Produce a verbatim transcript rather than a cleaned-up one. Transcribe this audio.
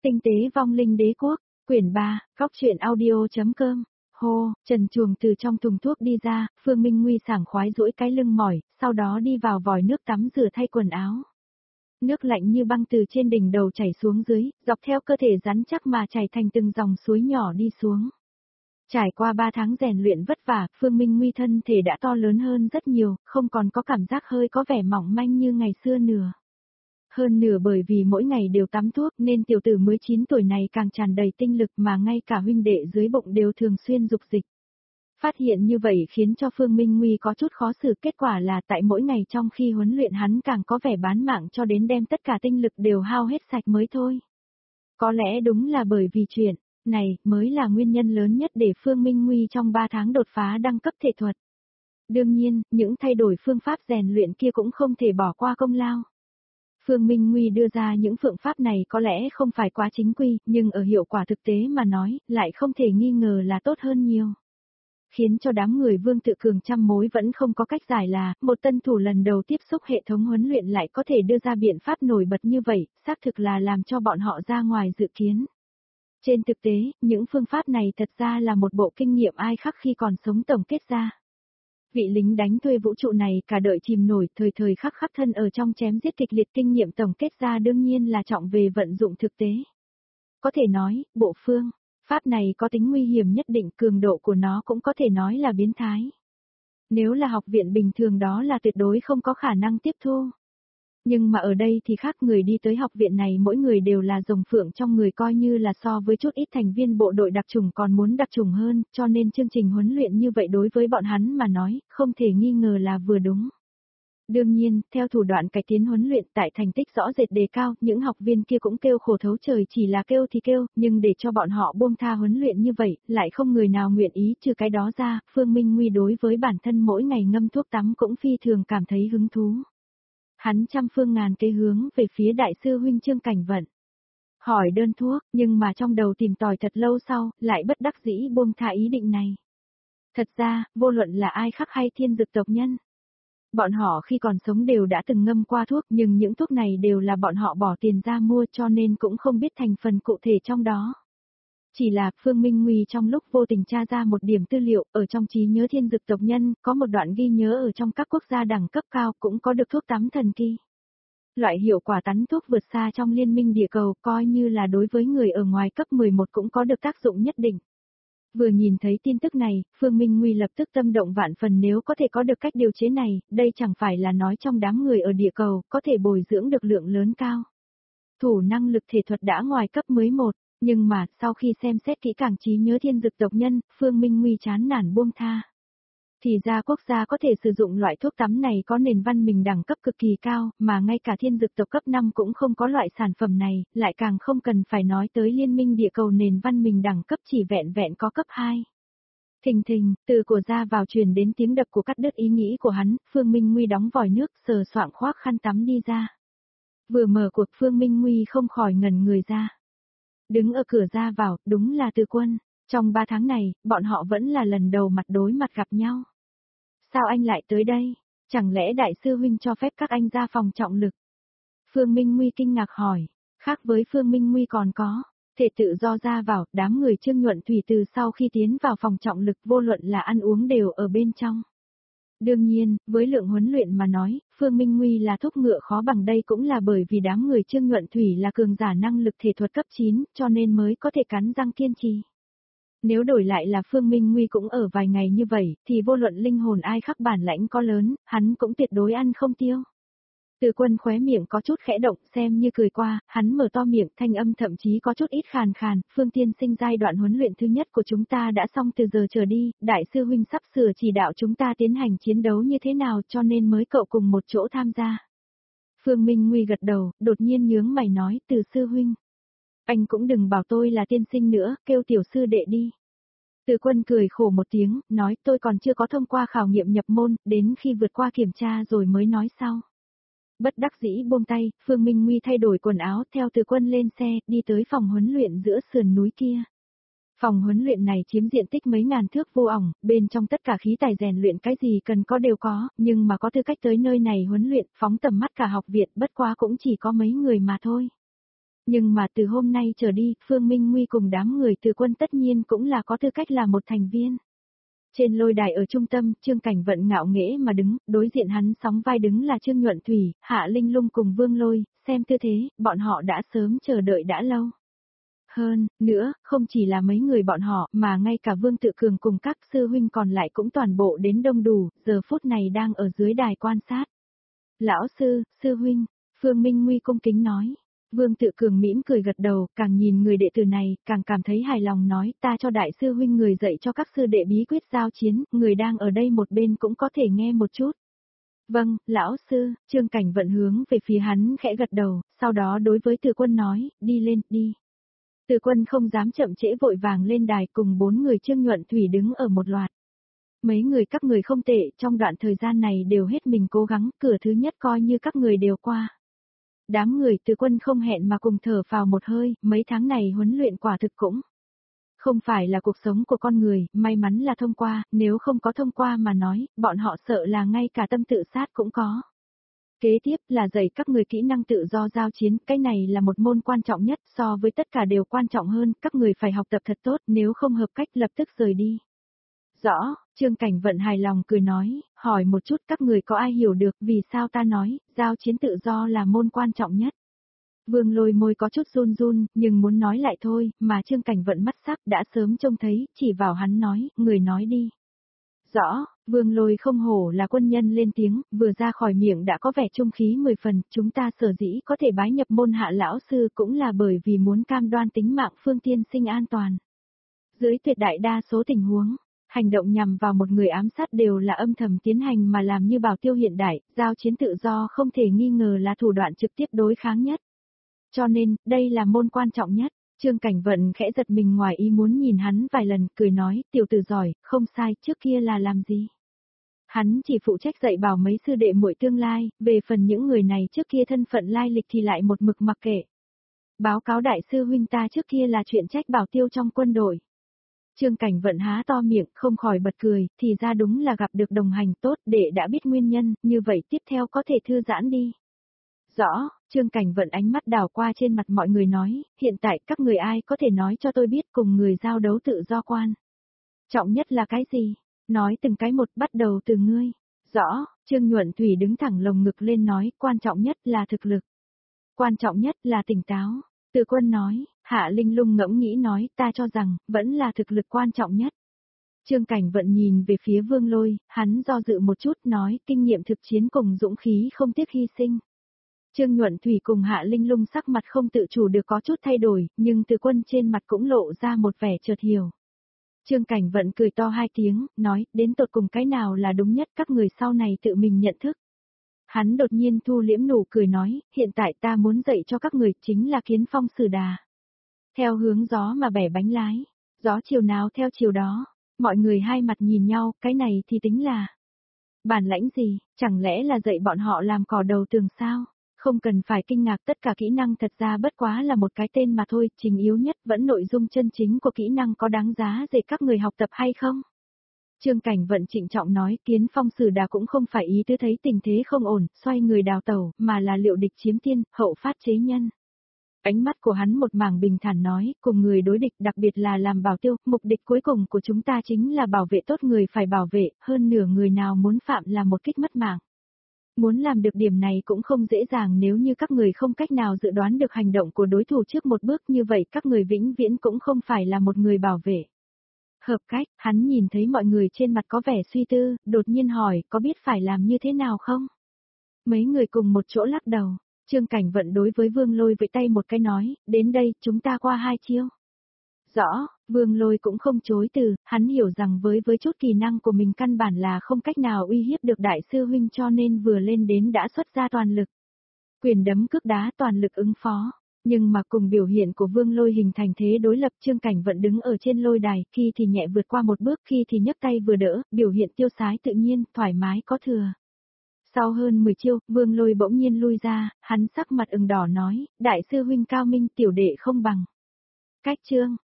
Tinh tế vong linh đế quốc, quyển ba, góc truyện audio.com. Hô, Trần Chuồng từ trong thùng thuốc đi ra, Phương Minh Nguy sảng khoái duỗi cái lưng mỏi, sau đó đi vào vòi nước tắm rửa thay quần áo. Nước lạnh như băng từ trên đỉnh đầu chảy xuống dưới, dọc theo cơ thể rắn chắc mà chảy thành từng dòng suối nhỏ đi xuống. Trải qua ba tháng rèn luyện vất vả, Phương Minh Nguy thân thể đã to lớn hơn rất nhiều, không còn có cảm giác hơi có vẻ mỏng manh như ngày xưa nữa. Hơn nửa bởi vì mỗi ngày đều tắm thuốc nên tiểu tử mới chín tuổi này càng tràn đầy tinh lực mà ngay cả huynh đệ dưới bụng đều thường xuyên dục dịch. Phát hiện như vậy khiến cho Phương Minh Nguy có chút khó xử, kết quả là tại mỗi ngày trong khi huấn luyện hắn càng có vẻ bán mạng cho đến đem tất cả tinh lực đều hao hết sạch mới thôi. Có lẽ đúng là bởi vì chuyện này mới là nguyên nhân lớn nhất để Phương Minh Nguy trong ba tháng đột phá đẳng cấp thể thuật. Đương nhiên, những thay đổi phương pháp rèn luyện kia cũng không thể bỏ qua công lao. Phương Minh Nguy đưa ra những phương pháp này có lẽ không phải quá chính quy, nhưng ở hiệu quả thực tế mà nói, lại không thể nghi ngờ là tốt hơn nhiều. Khiến cho đám người Vương Tự Cường trăm mối vẫn không có cách giải là, một tân thủ lần đầu tiếp xúc hệ thống huấn luyện lại có thể đưa ra biện pháp nổi bật như vậy, xác thực là làm cho bọn họ ra ngoài dự kiến. Trên thực tế, những phương pháp này thật ra là một bộ kinh nghiệm ai khắc khi còn sống tổng kết ra. Vị lính đánh thuê vũ trụ này cả đời chìm nổi, thời thời khắc khắc thân ở trong chém giết kịch liệt, kinh nghiệm tổng kết ra đương nhiên là trọng về vận dụng thực tế. Có thể nói, bộ phương pháp này có tính nguy hiểm nhất định, cường độ của nó cũng có thể nói là biến thái. Nếu là học viện bình thường đó là tuyệt đối không có khả năng tiếp thu. Nhưng mà ở đây thì khác, người đi tới học viện này mỗi người đều là rồng phượng trong người, coi như là so với chút ít thành viên bộ đội đặc chủng còn muốn đặc chủng hơn, cho nên chương trình huấn luyện như vậy đối với bọn hắn mà nói, không thể nghi ngờ là vừa đúng. Đương nhiên, theo thủ đoạn cải tiến huấn luyện tại thành tích rõ rệt đề cao, những học viên kia cũng kêu khổ thấu trời, chỉ là kêu thì kêu, nhưng để cho bọn họ buông tha huấn luyện như vậy, lại không người nào nguyện ý, trừ cái đó ra, Phương Minh Nguy đối với bản thân mỗi ngày ngâm thuốc tắm cũng phi thường cảm thấy hứng thú. Hắn trăm phương ngàn kế hướng về phía đại sư huynh Trương Cảnh Vận. Hỏi đơn thuốc, nhưng mà trong đầu tìm tòi thật lâu sau, lại bất đắc dĩ buông tha ý định này. Thật ra, vô luận là ai khác hay thiên dực tộc nhân, bọn họ khi còn sống đều đã từng ngâm qua thuốc, nhưng những thuốc này đều là bọn họ bỏ tiền ra mua, cho nên cũng không biết thành phần cụ thể trong đó. Chỉ là Phương Minh Nguy trong lúc vô tình tra ra một điểm tư liệu, ở trong trí nhớ thiên dực tộc nhân, có một đoạn ghi nhớ ở trong các quốc gia đẳng cấp cao cũng có được thuốc tắm thần kỳ. Loại hiệu quả tắm thuốc vượt xa trong liên minh địa cầu, coi như là đối với người ở ngoài cấp mười một cũng có được tác dụng nhất định. Vừa nhìn thấy tin tức này, Phương Minh Nguy lập tức tâm động vạn phần, nếu có thể có được cách điều chế này, đây chẳng phải là nói trong đám người ở địa cầu, có thể bồi dưỡng được lượng lớn cao thủ năng lực thể thuật đã ngoài cấp mười một. Nhưng mà, sau khi xem xét kỹ càng trí nhớ thiên dực tộc nhân, Phương Minh Nguy chán nản buông tha. Thì ra quốc gia có thể sử dụng loại thuốc tắm này có nền văn minh đẳng cấp cực kỳ cao, mà ngay cả thiên dực tộc cấp năm cũng không có loại sản phẩm này, lại càng không cần phải nói tới liên minh địa cầu nền văn minh đẳng cấp chỉ vẹn vẹn có cấp hai. Thình thình, từ của ra vào truyền đến tiếng đập của cắt đứt ý nghĩ của hắn, Phương Minh Nguy đóng vòi nước, sờ soạng khoác khăn tắm đi ra. Vừa mở cuộc, Phương Minh Nguy không khỏi ngẩn người ra. Đứng ở cửa ra vào, đúng là Từ Quân. Trong ba tháng này, bọn họ vẫn là lần đầu mặt đối mặt gặp nhau. Sao anh lại tới đây? Chẳng lẽ đại sư huynh cho phép các anh ra phòng trọng lực? Phương Minh Nguy kinh ngạc hỏi. Khác với Phương Minh Nguy còn có thể tự do ra vào, đám người Trương Nhuận Thủy từ sau khi tiến vào phòng trọng lực vô luận là ăn uống đều ở bên trong. Đương nhiên, với lượng huấn luyện mà nói, Phương Minh Nguy là thúc ngựa khó bằng, đây cũng là bởi vì đám người Trương Nhuận Thủy là cường giả năng lực thể thuật cấp chín, cho nên mới có thể cắn răng kiên trì. Nếu đổi lại là Phương Minh Nguy cũng ở vài ngày như vậy, thì vô luận linh hồn ai khắc bản lãnh có lớn, hắn cũng tuyệt đối ăn không tiêu. Từ Quân khóe miệng có chút khẽ động, xem như cười qua, hắn mở to miệng, thanh âm thậm chí có chút ít khàn khàn, Phương tiên sinh, giai đoạn huấn luyện thứ nhất của chúng ta đã xong từ giờ trở đi, đại sư huynh sắp sửa chỉ đạo chúng ta tiến hành chiến đấu như thế nào, cho nên mới cậu cùng một chỗ tham gia. Phương Minh Nguy gật đầu, đột nhiên nhướng mày nói, Từ sư huynh, anh cũng đừng bảo tôi là tiên sinh nữa, kêu tiểu sư đệ đi. Từ Quân cười khổ một tiếng, nói, tôi còn chưa có thông qua khảo nghiệm nhập môn, đến khi vượt qua kiểm tra rồi mới nói sau. Bất đắc dĩ buông tay, Phương Minh Nguy thay đổi quần áo, theo Từ Quân lên xe, đi tới phòng huấn luyện giữa sườn núi kia. Phòng huấn luyện này chiếm diện tích mấy ngàn thước vô ỏng, bên trong tất cả khí tài rèn luyện cái gì cần có đều có, nhưng mà có tư cách tới nơi này huấn luyện, phóng tầm mắt cả học viện, bất quá cũng chỉ có mấy người mà thôi. Nhưng mà từ hôm nay trở đi, Phương Minh Nguy cùng đám người Từ Quân tất nhiên cũng là có tư cách là một thành viên. Trên lôi đài ở trung tâm, Trương Cảnh Vận ngạo nghễ mà đứng, đối diện hắn sóng vai đứng là Trương Nhuận Thủy, Hạ Linh Lung cùng Vương Lôi, xem tư thế, bọn họ đã sớm chờ đợi đã lâu. Hơn, nữa, không chỉ là mấy người bọn họ, mà ngay cả Vương Tự Cường cùng các sư huynh còn lại cũng toàn bộ đến đông đủ, giờ phút này đang ở dưới đài quan sát. Lão sư, sư huynh, Phương Minh Nguy cung kính nói. Vương Tự Cường mỉm cười gật đầu, càng nhìn người đệ tử này, càng cảm thấy hài lòng nói, ta cho đại sư huynh người dạy cho các sư đệ bí quyết giao chiến, người đang ở đây một bên cũng có thể nghe một chút. Vâng, lão sư, Trương Cảnh Vận hướng về phía hắn khẽ gật đầu, sau đó đối với Từ Quân nói, đi lên, đi. Từ Quân không dám chậm trễ vội vàng lên đài cùng bốn người Trương Nhuận Thủy đứng ở một loạt. Mấy người các người không tệ, trong đoạn thời gian này đều hết mình cố gắng, cửa thứ nhất coi như các người đều qua. Đám người Từ Quân không hẹn mà cùng thở phào một hơi, mấy tháng này huấn luyện quả thực cũng không phải là cuộc sống của con người, may mắn là thông qua, nếu không có thông qua mà nói, bọn họ sợ là ngay cả tâm tự sát cũng có. Kế tiếp là dạy các người kỹ năng tự do giao chiến, cái này là một môn quan trọng nhất, so với tất cả đều quan trọng hơn, các người phải học tập thật tốt, nếu không hợp cách lập tức rời đi. Rõ, Trương Cảnh Vận hài lòng cười nói, hỏi một chút các người có ai hiểu được vì sao ta nói, giao chiến tự do là môn quan trọng nhất. Vương Lôi môi có chút run run, nhưng muốn nói lại thôi, mà Trương Cảnh Vận mắt sắc đã sớm trông thấy, chỉ vào hắn nói, người nói đi. Rõ, Vương Lôi không hổ là quân nhân lên tiếng, vừa ra khỏi miệng đã có vẻ trung khí mười phần, chúng ta sở dĩ có thể bái nhập môn hạ lão sư cũng là bởi vì muốn cam đoan tính mạng Phương tiên sinh an toàn. Dưới tuyệt đại đa số tình huống, hành động nhằm vào một người ám sát đều là âm thầm tiến hành mà làm như bảo tiêu hiện đại, giao chiến tự do không thể nghi ngờ là thủ đoạn trực tiếp đối kháng nhất. Cho nên, đây là môn quan trọng nhất. Trương Cảnh Vận khẽ giật mình ngoài ý muốn nhìn hắn vài lần, cười nói, tiểu tử giỏi, không sai, trước kia là làm gì? Hắn chỉ phụ trách dạy bảo mấy sư đệ muội tương lai, về phần những người này trước kia thân phận lai lịch thì lại một mực mặc kệ. Báo cáo đại sư huynh ta trước kia là chuyện trách bảo tiêu trong quân đội. Trương Cảnh Vận há to miệng, không khỏi bật cười, thì ra đúng là gặp được đồng hành tốt để đã biết nguyên nhân, như vậy tiếp theo có thể thư giãn đi. Rõ, Trương Cảnh Vận ánh mắt đảo qua trên mặt mọi người nói, hiện tại các người ai có thể nói cho tôi biết cùng người giao đấu tự do quan. Trọng nhất là cái gì? Nói từng cái một bắt đầu từ ngươi. Rõ, Trương Nhuận Thủy đứng thẳng lồng ngực lên nói, quan trọng nhất là thực lực. Quan trọng nhất là tỉnh táo. Từ Quân nói, Hạ Linh Lung ngẫm nghĩ nói, ta cho rằng, vẫn là thực lực quan trọng nhất. Trương Cảnh Vận nhìn về phía Vương Lôi, hắn do dự một chút nói, kinh nghiệm thực chiến cùng dũng khí không tiếc hy sinh. Trương Nhuận Thủy cùng Hạ Linh Lung sắc mặt không tự chủ được có chút thay đổi, nhưng Từ Quân trên mặt cũng lộ ra một vẻ chợt hiểu. Trương Cảnh Vận cười to hai tiếng, nói, đến tột cùng cái nào là đúng nhất các người sau này tự mình nhận thức. Hắn đột nhiên thu liễm nụ cười nói, hiện tại ta muốn dạy cho các người chính là kiến phong sử đà. Theo hướng gió mà bẻ bánh lái, gió chiều nào theo chiều đó, mọi người hai mặt nhìn nhau, cái này thì tính là bản lãnh gì, chẳng lẽ là dạy bọn họ làm cỏ đầu tường sao? Không cần phải kinh ngạc, tất cả kỹ năng thật ra bất quá là một cái tên mà thôi, trình yếu nhất vẫn nội dung chân chính của kỹ năng có đáng giá để các người học tập hay không? Trương Cảnh Vận trịnh trọng nói, kiến phong sử đà cũng không phải ý tứ thấy tình thế không ổn, xoay người đào tẩu, mà là liệu địch chiếm tiên, hậu phát chế nhân. Ánh mắt của hắn một mảng bình thản nói, cùng người đối địch đặc biệt là làm bảo tiêu, mục đích cuối cùng của chúng ta chính là bảo vệ tốt người phải bảo vệ, hơn nửa người nào muốn phạm là một kích mất mạng. Muốn làm được điểm này cũng không dễ dàng nếu như các người không cách nào dự đoán được hành động của đối thủ trước một bước như vậy các người vĩnh viễn cũng không phải là một người bảo vệ. Hợp cách, hắn nhìn thấy mọi người trên mặt có vẻ suy tư, đột nhiên hỏi có biết phải làm như thế nào không? Mấy người cùng một chỗ lắc đầu, Trương Cảnh Vận đối với Vương Lôi vẫy tay một cái nói, đến đây chúng ta qua hai chiêu. Rõ, Vương Lôi cũng không chối từ, hắn hiểu rằng với với chút kỳ năng của mình căn bản là không cách nào uy hiếp được đại sư huynh cho nên vừa lên đến đã xuất ra toàn lực. Quyền đấm cước đá toàn lực ứng phó, nhưng mà cùng biểu hiện của Vương Lôi hình thành thế đối lập Trương Cảnh Vận đứng ở trên lôi đài, khi thì nhẹ vượt qua một bước khi thì nhấc tay vừa đỡ, biểu hiện tiêu sái tự nhiên, thoải mái có thừa. Sau hơn mười chiêu, Vương Lôi bỗng nhiên lui ra, hắn sắc mặt ửng đỏ nói, đại sư huynh cao minh tiểu đệ không bằng. Cách Trương